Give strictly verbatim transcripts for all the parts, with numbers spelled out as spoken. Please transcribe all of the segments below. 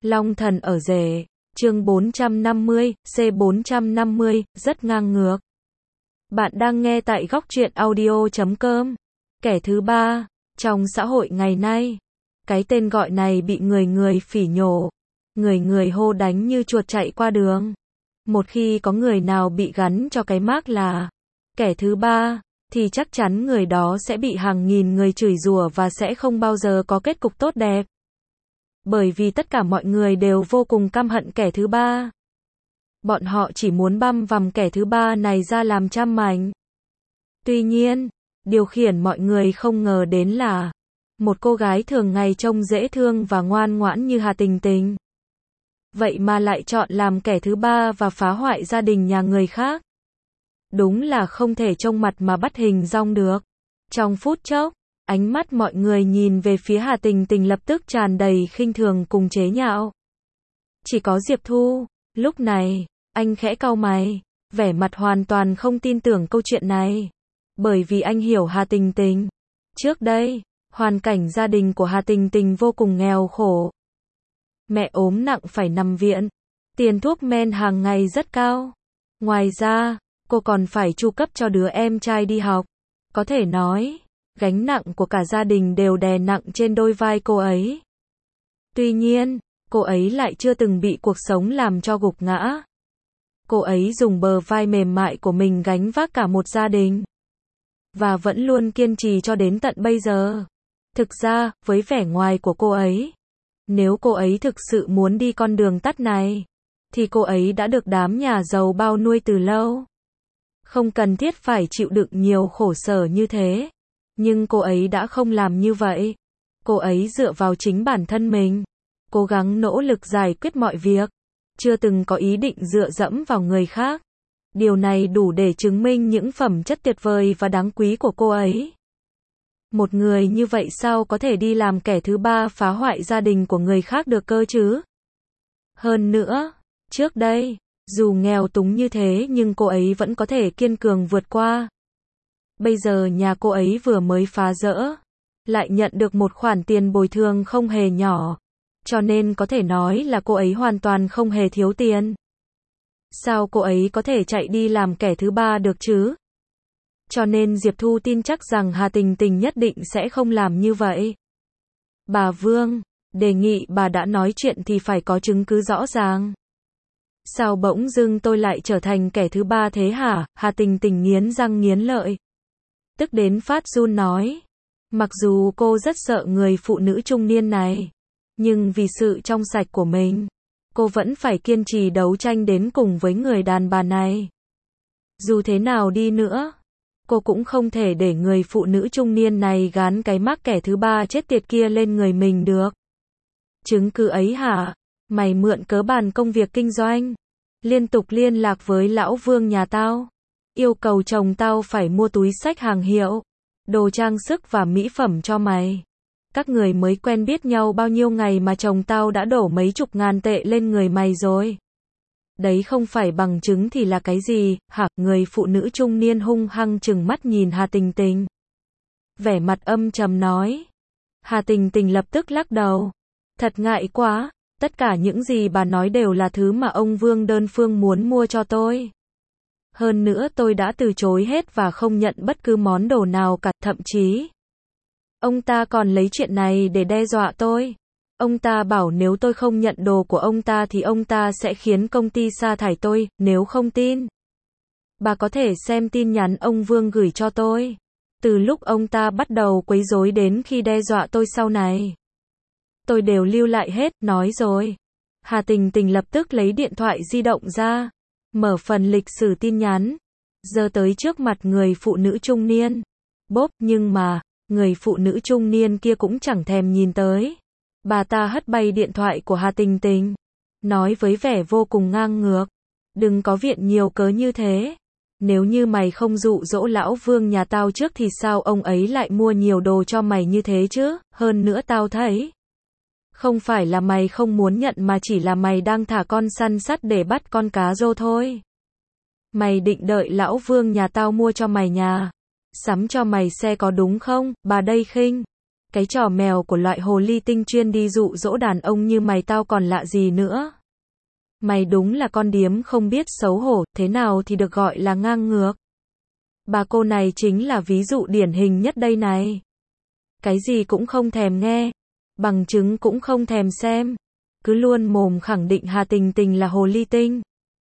Long thần ở rể, chương bốn trăm năm mươi, C bốn trăm năm mươi, rất ngang ngược. Bạn đang nghe tại góc truyện audio chấm com. Kẻ thứ ba, trong xã hội ngày nay, cái tên gọi này bị người người phỉ nhổ, người người hô đánh như chuột chạy qua đường. Một khi có người nào bị gắn cho cái mác là kẻ thứ ba, thì chắc chắn người đó sẽ bị hàng nghìn người chửi rủa và sẽ không bao giờ có kết cục tốt đẹp. Bởi vì tất cả mọi người đều vô cùng căm hận kẻ thứ ba. Bọn họ chỉ muốn băm vằm kẻ thứ ba này ra làm trăm mảnh. Tuy nhiên, điều khiển mọi người không ngờ đến là một cô gái thường ngày trông dễ thương và ngoan ngoãn như Hà Tình Tình, vậy mà lại chọn làm kẻ thứ ba và phá hoại gia đình nhà người khác. Đúng là không thể trông mặt mà bắt hình dong được. Trong phút chốc, ánh mắt mọi người nhìn về phía Hà Tình Tình lập tức tràn đầy khinh thường cùng chế nhạo. Chỉ có Diệp Thu, lúc này, anh khẽ cau mày, vẻ mặt hoàn toàn không tin tưởng câu chuyện này. Bởi vì anh hiểu Hà Tình Tình. Trước đây, hoàn cảnh gia đình của Hà Tình Tình vô cùng nghèo khổ. Mẹ ốm nặng phải nằm viện, tiền thuốc men hàng ngày rất cao. Ngoài ra, cô còn phải chu cấp cho đứa em trai đi học. Có thể nói, gánh nặng của cả gia đình đều đè nặng trên đôi vai cô ấy. Tuy nhiên, cô ấy lại chưa từng bị cuộc sống làm cho gục ngã. Cô ấy dùng bờ vai mềm mại của mình gánh vác cả một gia đình. Và vẫn luôn kiên trì cho đến tận bây giờ. Thực ra, với vẻ ngoài của cô ấy, nếu cô ấy thực sự muốn đi con đường tắt này, thì cô ấy đã được đám nhà giàu bao nuôi từ lâu. Không cần thiết phải chịu đựng nhiều khổ sở như thế. Nhưng cô ấy đã không làm như vậy. Cô ấy dựa vào chính bản thân mình, cố gắng nỗ lực giải quyết mọi việc, chưa từng có ý định dựa dẫm vào người khác. Điều này đủ để chứng minh những phẩm chất tuyệt vời và đáng quý của cô ấy. Một người như vậy sao có thể đi làm kẻ thứ ba phá hoại gia đình của người khác được cơ chứ? Hơn nữa, trước đây, dù nghèo túng như thế nhưng cô ấy vẫn có thể kiên cường vượt qua. Bây giờ nhà cô ấy vừa mới phá rỡ, lại nhận được một khoản tiền bồi thường không hề nhỏ. Cho nên có thể nói là cô ấy hoàn toàn không hề thiếu tiền. Sao cô ấy có thể chạy đi làm kẻ thứ ba được chứ? Cho nên Diệp Thu tin chắc rằng Hà Tình Tình nhất định sẽ không làm như vậy. Bà Vương, đề nghị bà đã nói chuyện thì phải có chứng cứ rõ ràng. Sao bỗng dưng tôi lại trở thành kẻ thứ ba thế hả? Hà Tình Tình nghiến răng nghiến lợi, tức đến phát run nói. Mặc dù cô rất sợ người phụ nữ trung niên này, nhưng vì sự trong sạch của mình, cô vẫn phải kiên trì đấu tranh đến cùng với người đàn bà này. Dù thế nào đi nữa, cô cũng không thể để người phụ nữ trung niên này gán cái mác kẻ thứ ba chết tiệt kia lên người mình được. Chứng cứ ấy hả? Mày mượn cớ bàn công việc kinh doanh, liên tục liên lạc với lão Vương nhà tao, yêu cầu chồng tao phải mua túi xách hàng hiệu, đồ trang sức và mỹ phẩm cho mày. Các người mới quen biết nhau bao nhiêu ngày mà chồng tao đã đổ mấy chục ngàn tệ lên người mày rồi. Đấy không phải bằng chứng thì là cái gì, hả? Người phụ nữ trung niên hung hăng trừng mắt nhìn Hà Tình Tình, vẻ mặt âm trầm nói. Hà Tình Tình lập tức lắc đầu. Thật ngại quá, tất cả những gì bà nói đều là thứ mà ông Vương đơn phương muốn mua cho tôi. Hơn nữa tôi đã từ chối hết và không nhận bất cứ món đồ nào cả, thậm chí ông ta còn lấy chuyện này để đe dọa tôi. Ông ta bảo nếu tôi không nhận đồ của ông ta thì ông ta sẽ khiến công ty sa thải tôi. Nếu không tin, bà có thể xem tin nhắn ông Vương gửi cho tôi. Từ lúc ông ta bắt đầu quấy rối đến khi đe dọa tôi sau này, tôi đều lưu lại hết, nói rồi. Hà Tình Tình lập tức lấy điện thoại di động ra, mở phần lịch sử tin nhắn, giơ tới trước mặt người phụ nữ trung niên. Bốp, nhưng mà, người phụ nữ trung niên kia cũng chẳng thèm nhìn tới. Bà ta hất bay điện thoại của Hà Tình Tình, nói với vẻ vô cùng ngang ngược. Đừng có viện nhiều cớ như thế. Nếu như mày không dụ dỗ lão Vương nhà tao trước thì sao ông ấy lại mua nhiều đồ cho mày như thế chứ? Hơn nữa tao thấy, không phải là mày không muốn nhận mà chỉ là mày đang thả con săn sắt để bắt con cá rô thôi. Mày định đợi lão Vương nhà tao mua cho mày nhà, sắm cho mày xe có đúng không? Bà đây khinh Cái trò mèo của loại hồ ly tinh chuyên đi dụ dỗ đàn ông như mày tao còn lạ gì nữa. Mày đúng là con điếm không biết xấu hổ, thế nào thì được gọi là ngang ngược. Bà cô này chính là ví dụ điển hình nhất đây này. Cái gì cũng không thèm nghe, bằng chứng cũng không thèm xem, cứ luôn mồm khẳng định Hà Tình Tình là hồ ly tinh,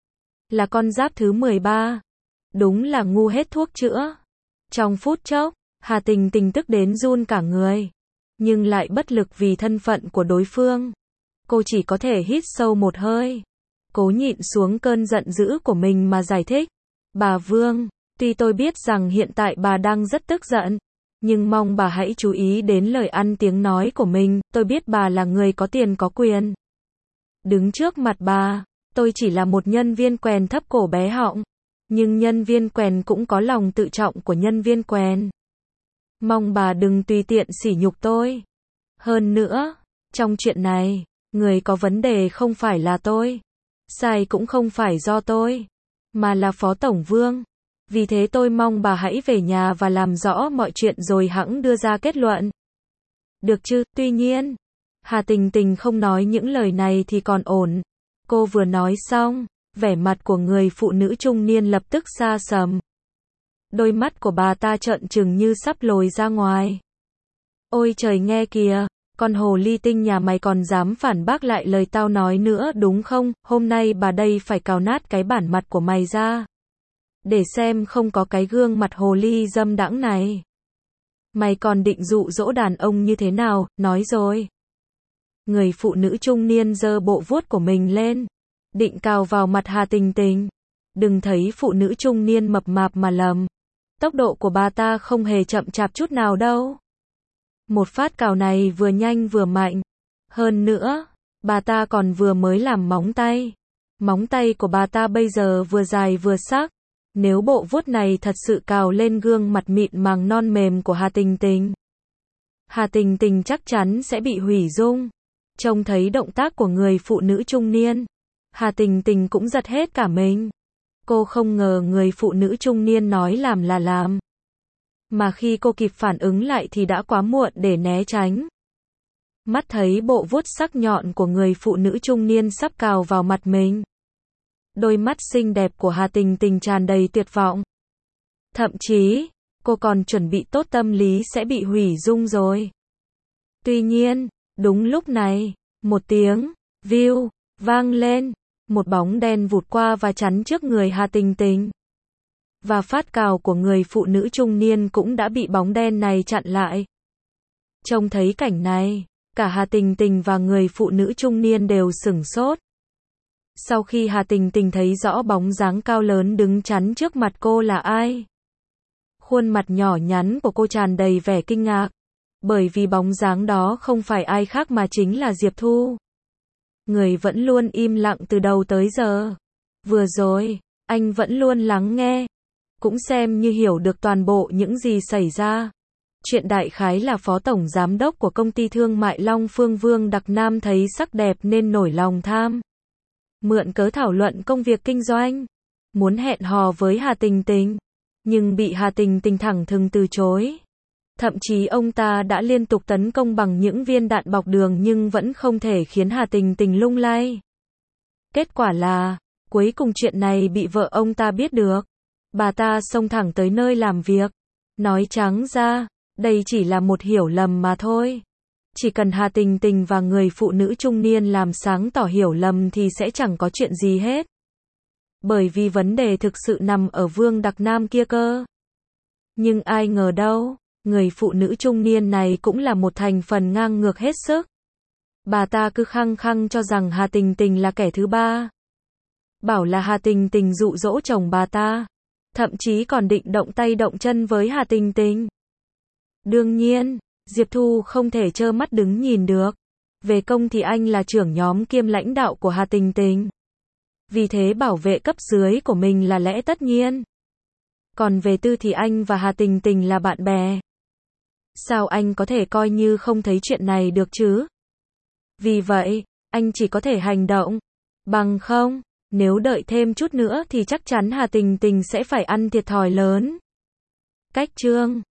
là con giáp thứ mười ba. Đúng là ngu hết thuốc chữa. Trong phút chốc, Hà Tình Tình tức đến run cả người, nhưng lại bất lực vì thân phận của đối phương. Cô chỉ có thể hít sâu một hơi, cố nhịn xuống cơn giận dữ của mình mà giải thích. Bà Vương, tuy tôi biết rằng hiện tại bà đang rất tức giận, nhưng mong bà hãy chú ý đến lời ăn tiếng nói của mình, tôi biết bà là người có tiền có quyền. Đứng trước mặt bà, tôi chỉ là một nhân viên quèn thấp cổ bé họng, nhưng nhân viên quèn cũng có lòng tự trọng của nhân viên quèn. Mong bà đừng tùy tiện sỉ nhục tôi. Hơn nữa, trong chuyện này, người có vấn đề không phải là tôi, sai cũng không phải do tôi, mà là Phó Tổng Vương. Vì thế tôi mong bà hãy về nhà và làm rõ mọi chuyện rồi hẵng đưa ra kết luận. Được chứ? Tuy nhiên, Hà Tình Tình không nói những lời này thì còn ổn. Cô vừa nói xong, vẻ mặt của người phụ nữ trung niên lập tức xa sầm. Đôi mắt của bà ta trợn trừng như sắp lồi ra ngoài. Ôi trời nghe kìa, con hồ ly tinh nhà mày còn dám phản bác lại lời tao nói nữa đúng không? Hôm nay bà đây phải cào nát cái bản mặt của mày ra, để xem không có cái gương mặt hồ ly dâm đãng này. Mày còn định dụ dỗ đàn ông như thế nào, nói rồi. Người phụ nữ trung niên giơ bộ vuốt của mình lên, định cào vào mặt Hà Tình Tình. Đừng thấy phụ nữ trung niên mập mạp mà lầm. Tốc độ của bà ta không hề chậm chạp chút nào đâu. Một phát cào này vừa nhanh vừa mạnh. Hơn nữa, bà ta còn vừa mới làm móng tay. Móng tay của bà ta bây giờ vừa dài vừa sắc. Nếu bộ vuốt này thật sự cào lên gương mặt mịn màng non mềm của Hà Tình Tình, Hà Tình Tình chắc chắn sẽ bị hủy dung. Trông thấy động tác của người phụ nữ trung niên, Hà Tình Tình cũng giật hết cả mình. Cô không ngờ người phụ nữ trung niên nói làm là làm. Mà khi cô kịp phản ứng lại thì đã quá muộn để né tránh. Mắt thấy bộ vuốt sắc nhọn của người phụ nữ trung niên sắp cào vào mặt mình. Đôi mắt xinh đẹp của Hà Tình Tình tràn đầy tuyệt vọng. Thậm chí, cô còn chuẩn bị tốt tâm lý sẽ bị hủy dung rồi. Tuy nhiên, đúng lúc này, một tiếng view vang lên, một bóng đen vụt qua và chắn trước người Hà Tình Tình. Và phát cào của người phụ nữ trung niên cũng đã bị bóng đen này chặn lại. Trông thấy cảnh này, cả Hà Tình Tình và người phụ nữ trung niên đều sửng sốt. Sau khi Hà Tình Tình thấy rõ bóng dáng cao lớn đứng chắn trước mặt cô là ai, khuôn mặt nhỏ nhắn của cô tràn đầy vẻ kinh ngạc, bởi vì bóng dáng đó không phải ai khác mà chính là Diệp Thu. Người vẫn luôn im lặng từ đầu tới giờ. Vừa rồi, anh vẫn luôn lắng nghe, cũng xem như hiểu được toàn bộ những gì xảy ra. Chuyện đại khái là Phó Tổng Giám đốc của công ty thương mại Long Phương Vương Đặc Nam thấy sắc đẹp nên nổi lòng tham. Mượn cớ thảo luận công việc kinh doanh, muốn hẹn hò với Hà Tình Tình, nhưng bị Hà Tình Tình thẳng thừng từ chối. Thậm chí ông ta đã liên tục tấn công bằng những viên đạn bọc đường nhưng vẫn không thể khiến Hà Tình Tình lung lay. Kết quả là, cuối cùng chuyện này bị vợ ông ta biết được. Bà ta xông thẳng tới nơi làm việc. Nói trắng ra, đây chỉ là một hiểu lầm mà thôi. Chỉ cần Hà Tình Tình và người phụ nữ trung niên làm sáng tỏ hiểu lầm thì sẽ chẳng có chuyện gì hết. Bởi vì vấn đề thực sự nằm ở Vương Đặc Nam kia cơ. Nhưng ai ngờ đâu, người phụ nữ trung niên này cũng là một thành phần ngang ngược hết sức. Bà ta cứ khăng khăng cho rằng Hà Tình Tình là kẻ thứ ba. Bảo là Hà Tình Tình dụ dỗ chồng bà ta. Thậm chí còn định động tay động chân với Hà Tình Tình. Đương nhiên, Diệp Thu không thể trơ mắt đứng nhìn được. Về công thì anh là trưởng nhóm kiêm lãnh đạo của Hà Tình Tình. Vì thế bảo vệ cấp dưới của mình là lẽ tất nhiên. Còn về tư thì anh và Hà Tình Tình là bạn bè. Sao anh có thể coi như không thấy chuyện này được chứ? Vì vậy, anh chỉ có thể hành động. Bằng không, nếu đợi thêm chút nữa thì chắc chắn Hà Tình Tình sẽ phải ăn thiệt thòi lớn. Cách chương